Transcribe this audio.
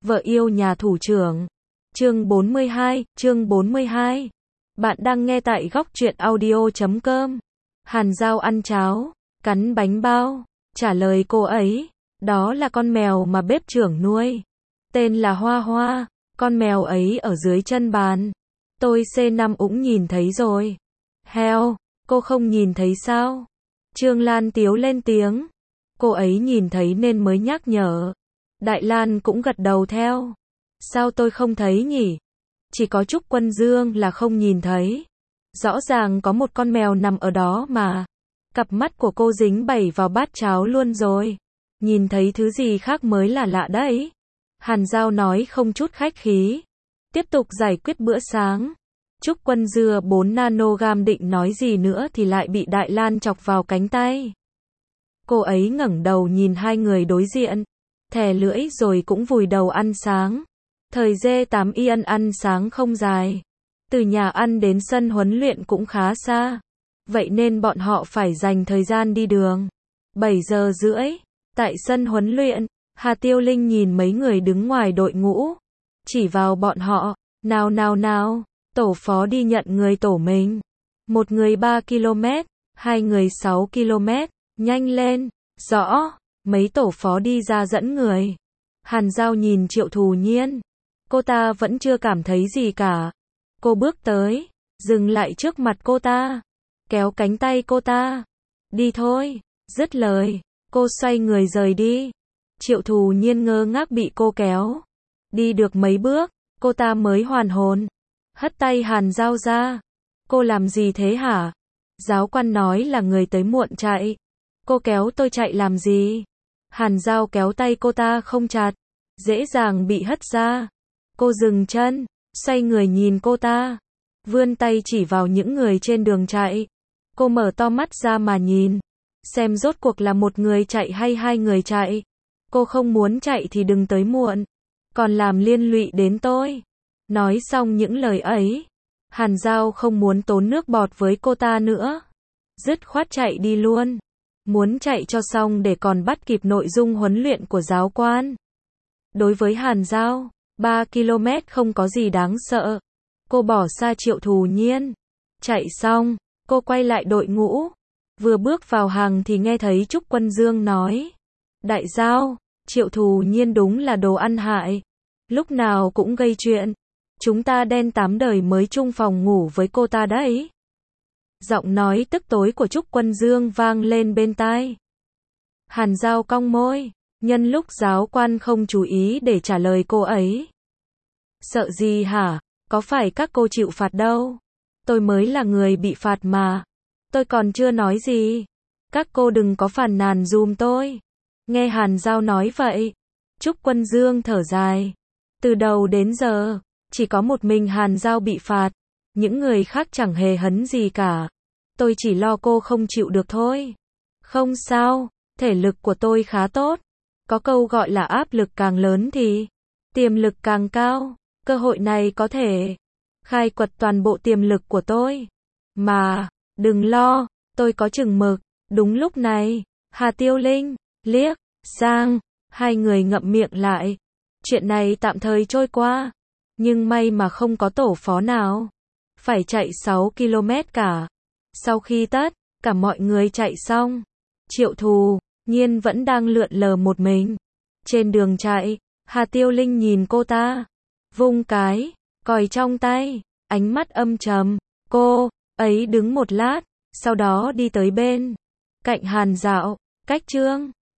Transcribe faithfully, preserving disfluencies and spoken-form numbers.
Vợ yêu nhà thủ trưởng. Chương bốn mươi hai, chương bốn mươi hai. Bạn đang nghe tại góc truyện audio chấm com. Hàn Dao ăn cháo, cắn bánh bao, trả lời cô ấy, đó là con mèo mà bếp trưởng nuôi. Tên là Hoa Hoa, con mèo ấy ở dưới chân bàn. Tôi xê năm cũng nhìn thấy rồi. Heo, cô không nhìn thấy sao? Trương Lan Tiếu lên tiếng. Cô ấy nhìn thấy nên mới nhắc nhở. Đại Lan cũng gật đầu theo. Sao tôi không thấy nhỉ? Chỉ có Trúc Quân Dương là không nhìn thấy. Rõ ràng có một con mèo nằm ở đó mà. Cặp mắt của cô dính bẩy vào bát cháo luôn rồi. Nhìn thấy thứ gì khác mới là lạ đấy. Hàn Dao nói không chút khách khí. Tiếp tục giải quyết bữa sáng. Trúc Quân Dưa bốn nanogam định nói gì nữa thì lại bị Đại Lan chọc vào cánh tay. Cô ấy ngẩng đầu nhìn hai người đối diện. Thè lưỡi rồi cũng vùi đầu ăn sáng. Thời G tám Yên ăn sáng không dài. Từ nhà ăn đến sân huấn luyện cũng khá xa. Vậy nên bọn họ phải dành thời gian đi đường. bảy giờ rưỡi, tại sân huấn luyện, Hà Tiêu Linh nhìn mấy người đứng ngoài đội ngũ. Chỉ vào bọn họ, nào nào nào, tổ phó đi nhận người tổ mình. Một người ba ki lô mét, hai người sáu ki lô mét, nhanh lên, rõ, mấy tổ phó đi ra dẫn người. Hàn Dao nhìn Triệu Thù Nhiên. Cô ta vẫn chưa cảm thấy gì cả. Cô bước tới, dừng lại trước mặt cô ta, kéo cánh tay cô ta. Đi thôi, dứt lời, cô xoay người rời đi. Triệu Thù Nhiên ngơ ngác bị cô kéo. Đi được mấy bước, cô ta mới hoàn hồn. Hất tay Hàn Dao ra. Cô làm gì thế hả? Giáo quan nói là người tới muộn chạy. Cô kéo tôi chạy làm gì? Hàn Dao kéo tay cô ta không chặt, dễ dàng bị hất ra. Cô dừng chân, xoay người nhìn cô ta, vươn tay chỉ vào những người trên đường chạy. Cô mở to mắt ra mà nhìn, xem rốt cuộc là một người chạy hay hai người chạy. Cô không muốn chạy thì đừng tới muộn, còn làm liên lụy đến tôi. Nói xong những lời ấy, Hàn Dao không muốn tốn nước bọt với cô ta nữa. Dứt khoát chạy đi luôn. Muốn chạy cho xong để còn bắt kịp nội dung huấn luyện của giáo quan. Đối với Hàn Dao, ba ki lô mét không có gì đáng sợ. Cô bỏ xa Triệu Thù Nhiên. Chạy xong, cô quay lại đội ngũ. Vừa bước vào hàng thì nghe thấy Trúc Quân Dương nói. Đại Dao, Triệu Thù Nhiên đúng là đồ ăn hại. Lúc nào cũng gây chuyện. Chúng ta đen tám đời mới chung phòng ngủ với cô ta đấy. Giọng nói tức tối của Trúc Quân Dương vang lên bên tai. Hàn Dao cong môi, nhân lúc giáo quan không chú ý để trả lời cô ấy. Sợ gì hả? Có phải các cô chịu phạt đâu. Tôi mới là người bị phạt mà. Tôi còn chưa nói gì. Các cô đừng có phàn nàn dùm tôi. Nghe Hàn Dao nói vậy, Trúc Quân Dương thở dài. Từ đầu đến giờ, chỉ có một mình Hàn Dao bị phạt. Những người khác chẳng hề hấn gì cả. Tôi chỉ lo cô không chịu được thôi. Không sao, thể lực của tôi khá tốt. Có câu gọi là áp lực càng lớn thì tiềm lực càng cao. Cơ hội này có thể khai quật toàn bộ tiềm lực của tôi. Mà, đừng lo, tôi có chừng mực. Đúng lúc này, Hà Tiêu Linh liếc sang, hai người ngậm miệng lại. Chuyện này tạm thời trôi qua. Nhưng may mà không có tổ phó nào phải chạy sáu ki lô mét cả. Sau khi tất cả mọi người chạy xong, Triệu Thù Nhiên vẫn đang lượn lờ một mình. Trên đường chạy, Hà Tiêu Linh nhìn cô ta, vung cái còi trong tay, ánh mắt âm trầm. Cô ấy đứng một lát, sau đó đi tới bên cạnh Hàn Dao, cách Trương